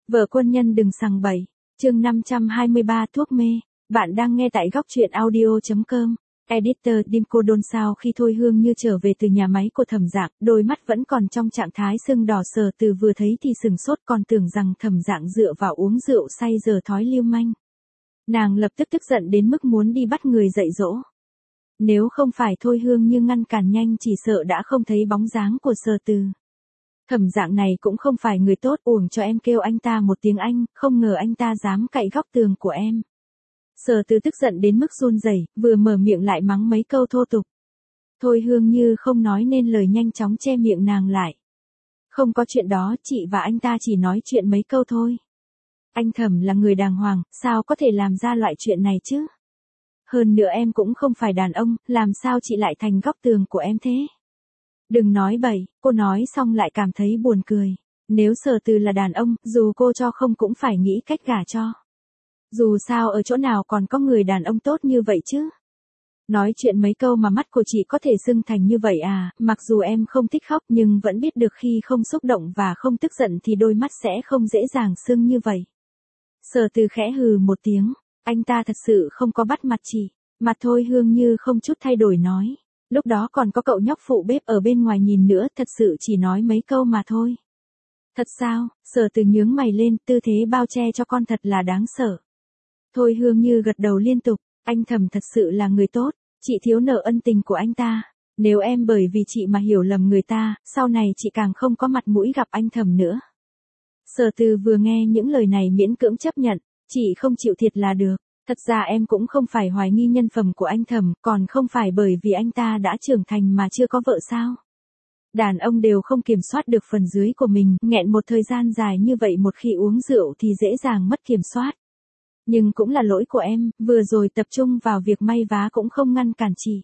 Vợ quân nhân đừng sằng bậy. Chương 523 thuốc mê. Bạn đang nghe tại góc truyện audio.com. Editor Dimco Đôn sao khi Thôi Hương Như trở về từ nhà máy của Thẩm Dạng, đôi mắt vẫn còn trong trạng thái sưng đỏ. Sở Từ vừa thấy thì sừng sốt, còn tưởng rằng Thẩm Dạng dựa vào uống rượu say giờ thói lưu manh. Nàng lập tức tức giận đến mức muốn đi bắt người dạy dỗ. Nếu không phải Thôi Hương Như ngăn cản nhanh chỉ sợ đã không thấy bóng dáng của Sở Từ. Thẩm Dạng này cũng không phải người tốt, uổng cho em kêu anh ta một tiếng anh, không ngờ anh ta dám cậy góc tường của em. Sở Từ tức giận đến mức run rẩy, vừa mở miệng lại mắng mấy câu thô tục. Thôi Hương Như không nói nên lời, nhanh chóng che miệng nàng lại. Không có chuyện đó, chị và anh ta chỉ nói chuyện mấy câu thôi. Anh Thẩm là người đàng hoàng, sao có thể làm ra loại chuyện này chứ? Hơn nữa em cũng không phải đàn ông, làm sao chị lại thành góc tường của em thế? Đừng nói bậy, cô nói xong lại cảm thấy buồn cười. Nếu Sở Từ là đàn ông, dù cô cho không cũng phải nghĩ cách gả cho. Dù sao ở chỗ nào còn có người đàn ông tốt như vậy chứ? Nói chuyện mấy câu mà mắt của chị có thể sưng thành như vậy à? Mặc dù em không thích khóc nhưng vẫn biết được khi không xúc động và không tức giận thì đôi mắt sẽ không dễ dàng sưng như vậy. Sở Từ khẽ hừ một tiếng, anh ta thật sự không có bắt mặt chị. Mặt Thôi Hương Như không chút thay đổi nói. Lúc đó còn có cậu nhóc phụ bếp ở bên ngoài nhìn nữa, thật sự chỉ nói mấy câu mà thôi. Thật sao? Sở Từ nhướng mày lên, tư thế bao che cho con thật là đáng sợ. Thôi Hương Như gật đầu liên tục, anh Thẩm thật sự là người tốt, chị thiếu nợ ân tình của anh ta. Nếu em bởi vì chị mà hiểu lầm người ta, sau này chị càng không có mặt mũi gặp anh Thẩm nữa. Sở Từ vừa nghe những lời này miễn cưỡng chấp nhận, chị không chịu thiệt là được. Thật ra em cũng không phải hoài nghi nhân phẩm của anh Thẩm, còn không phải bởi vì anh ta đã trưởng thành mà chưa có vợ sao? Đàn ông đều không kiểm soát được phần dưới của mình, nghẹn một thời gian dài như vậy một khi uống rượu thì dễ dàng mất kiểm soát. Nhưng cũng là lỗi của em, vừa rồi tập trung vào việc may vá cũng không ngăn cản chị.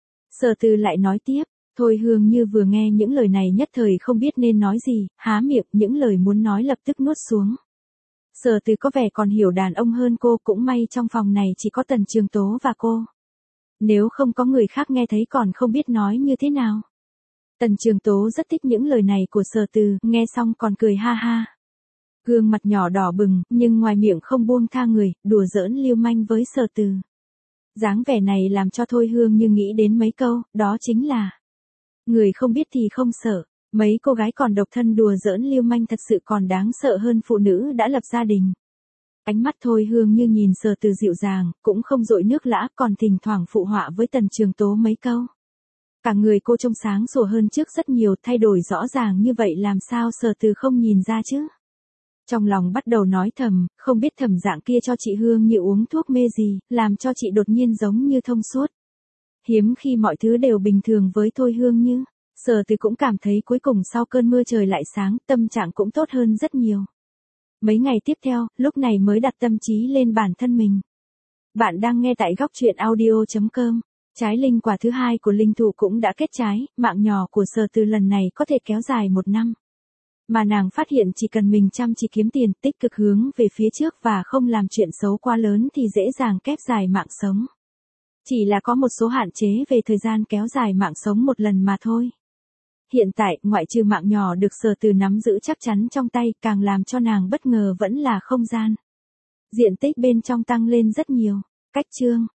Sở Từ lại nói tiếp, Thôi Hương Như vừa nghe những lời này nhất thời không biết nên nói gì, há miệng, những lời muốn nói lập tức nuốt xuống. Sở Từ có vẻ còn hiểu đàn ông hơn cô, cũng may trong phòng này chỉ có Tần Trường Tố và cô. Nếu không có người khác nghe thấy còn không biết nói như thế nào. Tần Trường Tố rất thích những lời này của Sở Từ, nghe xong còn cười ha ha. Gương mặt nhỏ đỏ bừng, nhưng ngoài miệng không buông tha người, đùa giỡn lưu manh với Sở Từ. Dáng vẻ này làm cho Thôi Hương Như nghĩ đến mấy câu, đó chính là người không biết thì không sợ. Mấy cô gái còn độc thân đùa giỡn lưu manh thật sự còn đáng sợ hơn phụ nữ đã lập gia đình. Ánh mắt Thôi Hương Như nhìn Sở Từ dịu dàng, cũng không dội nước lã, còn thỉnh thoảng phụ họa với Tần Trường Tố mấy câu. Cả người cô trông sáng sủa hơn trước rất nhiều, thay đổi rõ ràng như vậy làm sao Sở Từ không nhìn ra chứ? Trong lòng bắt đầu nói thầm, không biết Thẩm Dạng kia cho chị Hương Như uống thuốc mê gì, làm cho chị đột nhiên giống như thông suốt. Hiếm khi mọi thứ đều bình thường với Thôi Hương Như. Sở Từ cũng cảm thấy cuối cùng sau cơn mưa trời lại sáng, tâm trạng cũng tốt hơn rất nhiều. Mấy ngày tiếp theo, lúc này mới đặt tâm trí lên bản thân mình. Bạn đang nghe tại góc truyện audio.com. Trái linh quả thứ hai của linh thụ cũng đã kết trái, mạng nhỏ của Sở Từ lần này có thể kéo dài 1 năm. Mà nàng phát hiện chỉ cần mình chăm chỉ kiếm tiền, tích cực hướng về phía trước và không làm chuyện xấu quá lớn thì dễ dàng kéo dài mạng sống. Chỉ là có một số hạn chế về thời gian kéo dài mạng sống một lần mà thôi. Hiện tại, ngoại trừ mạng nhỏ được Sở Từ nắm giữ chắc chắn trong tay, càng làm cho nàng bất ngờ vẫn là không gian. Diện tích bên trong tăng lên rất nhiều. Cách chương